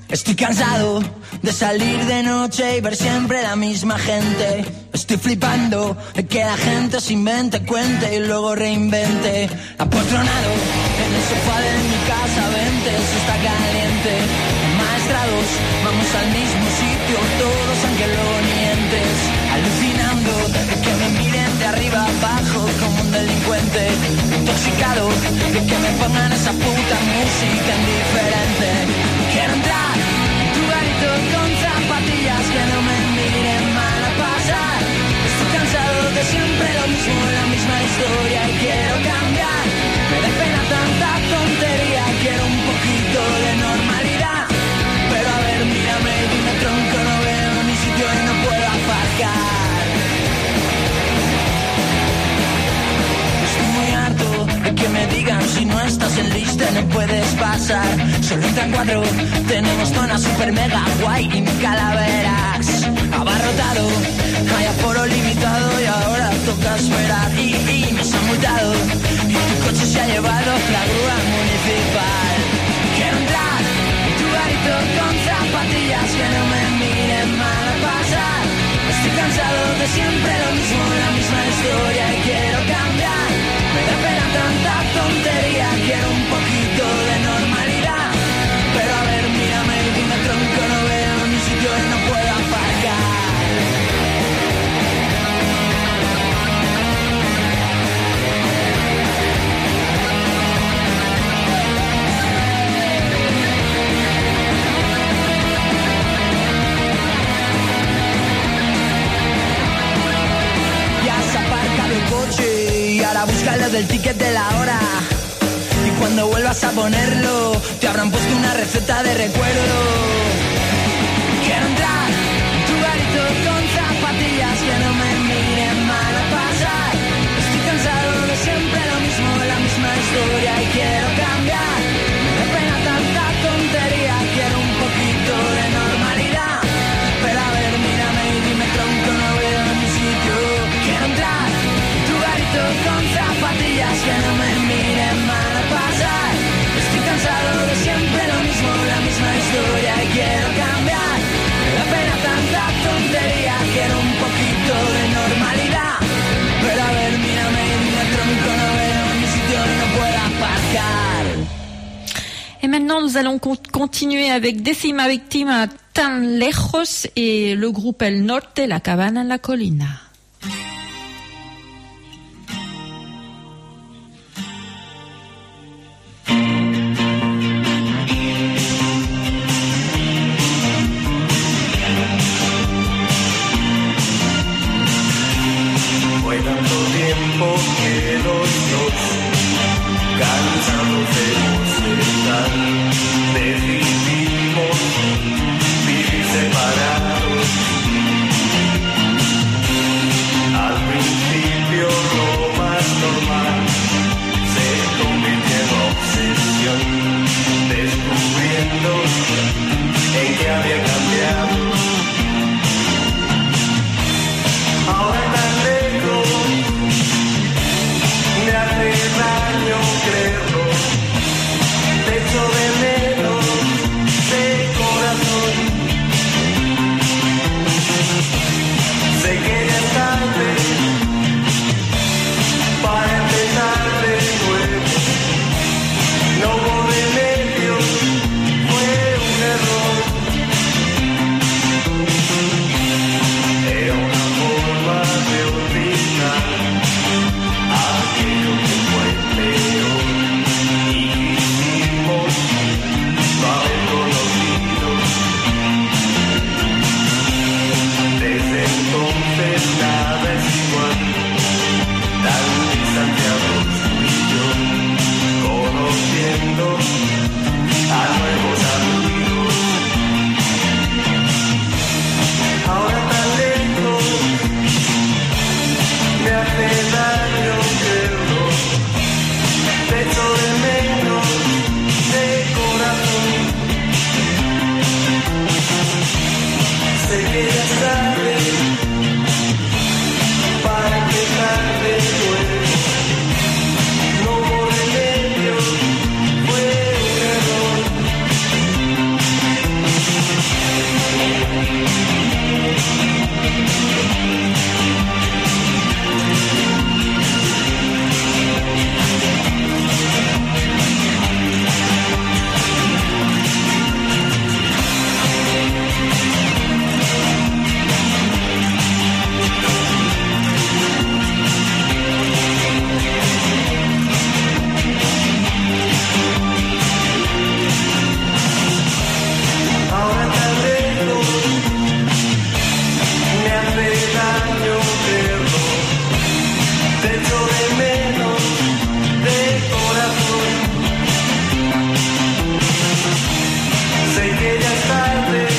Estoy cansado de salir de noche y ver siempre la misma gente. Estoy flipando de que la gente se invente, cuente y luego reinvente. Apotronado en el sofá de mi casa, vente, eso está caliente. Maestrados, vamos al mismo sitio, todos aunque lo nientes. Alucinando de que me miren de arriba abajo como un delincuente. Intoxicado de que me pongan esa puta música indiferente. Quiero entrar en tu garito con zapatillas que no me miren mal a pasar. Estoy cansado de siempre lo mismo, la misma historia y quiero cambiar. Me da pena tanta tontería, quiero un poquito de normalidad. Pero a ver, mírame y dime tronco, no veo mi sitio y no puedo aparcar. Estoy muy harto de que me digan si no estás en lista no puedes pasar. Solo entran cuatro, tenemos zona super mega guay y ni calaveras. Abarrotado, hay aforo limitado y ahora toca esperar. Y, y nos han multado y tu coche se ha llevado la grúa municipal. Quiero entrar en tu garito con zapatillas que no me miren mal a pasar. Estoy cansado de siempre lo mismo, la misma historia y quiero cambiar. Me da pena tanta tontería, quiero un poquito de normalidad. Pero a ver, mírame y dime tronco, no veo ni sitio y no puedo aparcar. Ya se ha aparcado el coche y ahora búscalo del ticket de la hora. Y cuando vuelvas a ponerlo, te habrán puesto una receta de recuerdo. Quiero entrar en tu garito con zapatillas que no me miren mal a pasar. Estoy cansado de siempre lo mismo, la misma historia y quiero cambiar. Me da pena tanta tontería, quiero un poquito de normalidad. Pero a ver, mírame y dime tronco, no veo mi sitio. Quiero entrar en tu garito con zapatillas que no me miren mal a pasar. Estoy cansado de siempre lo mismo, la misma historia y quiero cambiar. Me da pena tanta tontería, quiero un poquito de normalidad. Pero a ver, mírame y dime tronco, no veo mi sitio y no puedo aparcar. Et maintenant, nous allons co- continuer avec Décima Víctima Tan Lejos et le groupe El Norte, La Cabana en la Colina. Fue tanto tiempo que los dos, cansados de estar, decidimos vivir separados. tarde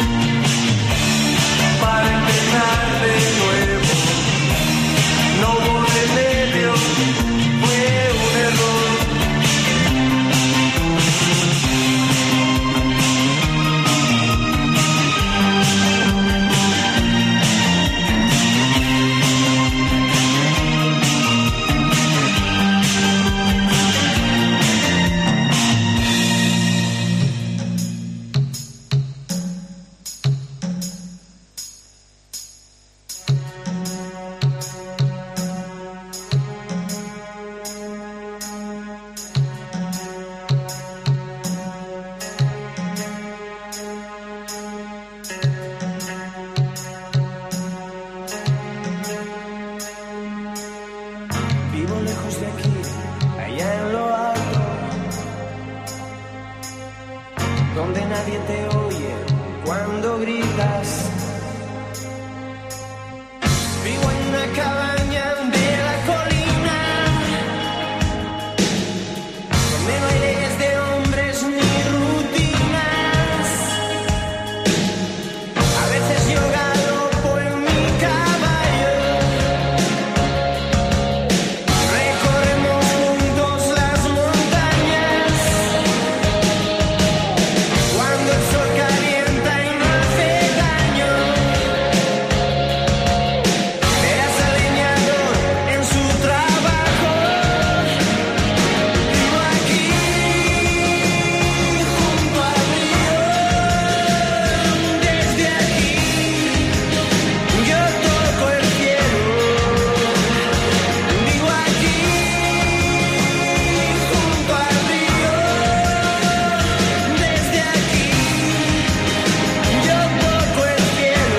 para empezar de nuevo. No hubo remedio, fue un error. Vivo lejos de aquí, allá en lo alto, donde nadie te oye cuando gritas. Vivo en una cabaña de la colina, donde no hay leyes de hombres ni rutinas. A veces yo galopo en mi caballo. Recorremos juntos las montañas. Cuando el sol calienta y no hace daño, verás al leñador en su trabajo. Vivo aquí junto al río. Desde aquí yo toco el cielo. Vivo aquí junto al río. Desde aquí yo toco el cielo.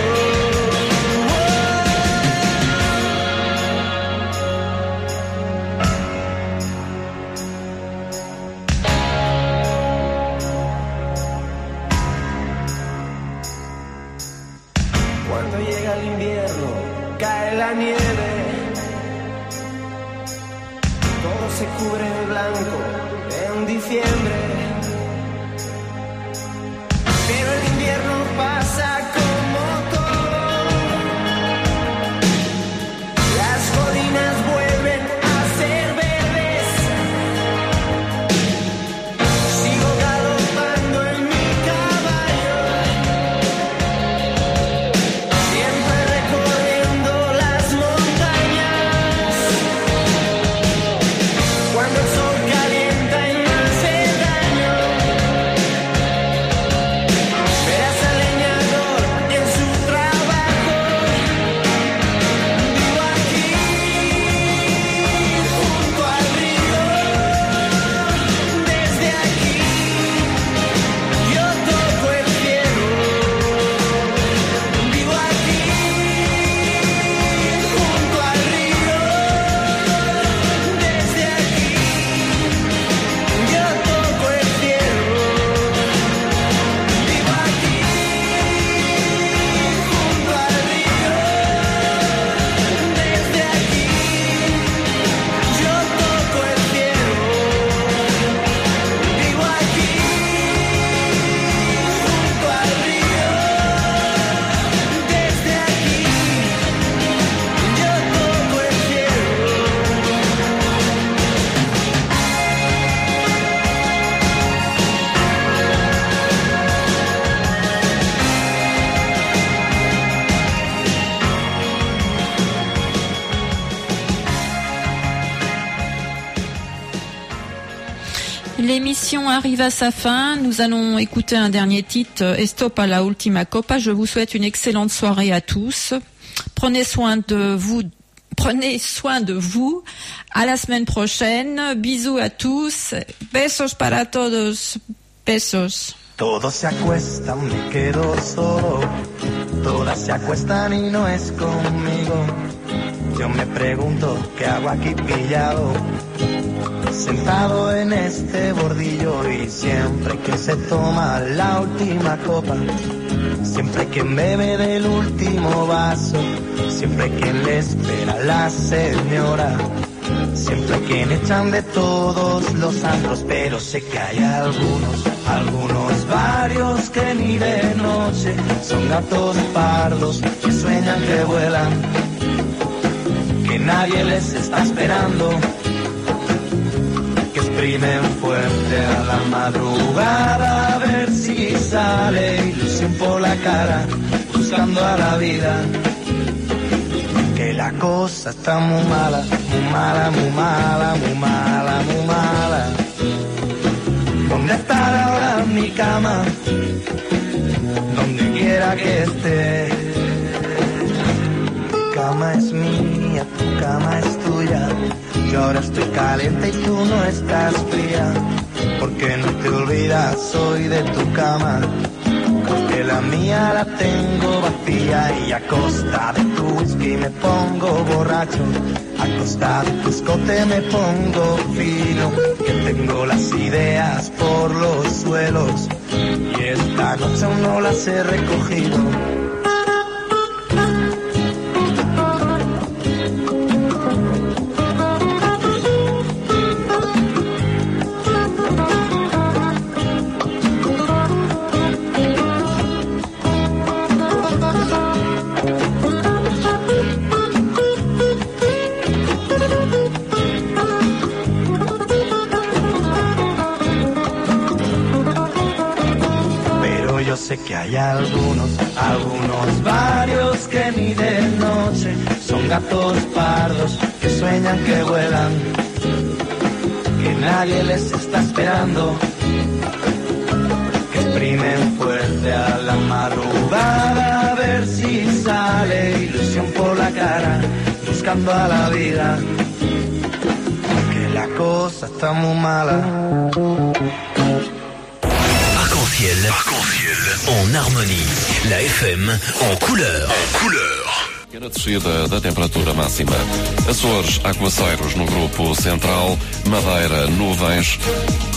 Cuando llega el invierno, cae la nieve. Todo se cubre de blanco en diciembre. Pero el invierno pasa como todo. Las colinas vuelven a ser verdes. Sigo galopando en mi caballo, siempre recorriendo las montañas. Cuando el sol calienta y no hace daño, verás al leñador en su trabajo. Vivo aquí junto al río. Desde aquí yo toco el cielo. Vivo aquí junto al río. Desde aquí yo toco el cielo. Vivo aquí junto al río. Desde aquí yo toco el cielo. Vivo aquí junto al río. Desde aquí yo toco el cielo. L'émission arrive à sa fin. Nous allons écouter un dernier titre, Esto pa la última copa. Je vous souhaite une excellente soirée à tous. Prenez soin de vous. Prenez soin de vous. À la semaine prochaine. Bisous à tous. Besos para todos. Besos. Todos se acuestan, me quedo solo. Todas se acuestan y no es conmigo. Yo me pregunto qué hago aquí pillado, sentado en este bordillo. Y siempre que se toma la última copa, siempre que bebe del último vaso, siempre que le espera a la señora, siempre que echan de todos los antros. Pero sé que hay algunos algunos varios que ni de noche son gatos pardos que sueñan que vuelan, que nadie les está esperando, que exprimen fuerte a la madrugada a ver si sale ilusión por la cara, buscando a la vida. Que la cosa está muy mala, muy mala, muy mala, muy mala, muy mala. ¿Dónde estará ahora mi cama? Donde quiera que esté. Tu cama es mía, tu cama es tuya. Yo ahora estoy caliente y tú no estás fría. Porque no te olvidas hoy de tu cama. Que la mía la tengo vacía y a costa de tu whisky me pongo borracho, a costa de tu escote me pongo fino, que tengo las ideas por los suelos y esta noche aún no las he recogido. Sé que hay algunos, algunos varios que ni de noche son gatos pardos que sueñan que vuelan, que nadie les está esperando, que exprimen fuerte a la madrugada a ver si sale ilusión por la cara, buscando a la vida, que la cosa está muy mala. Arc-en-ciel. Arc-en-ciel. En harmonie. La F M en couleur. En couleur. Pequena descida da temperatura máxima. Açores, aguaceiros no grupo central. Madeira, nuvens.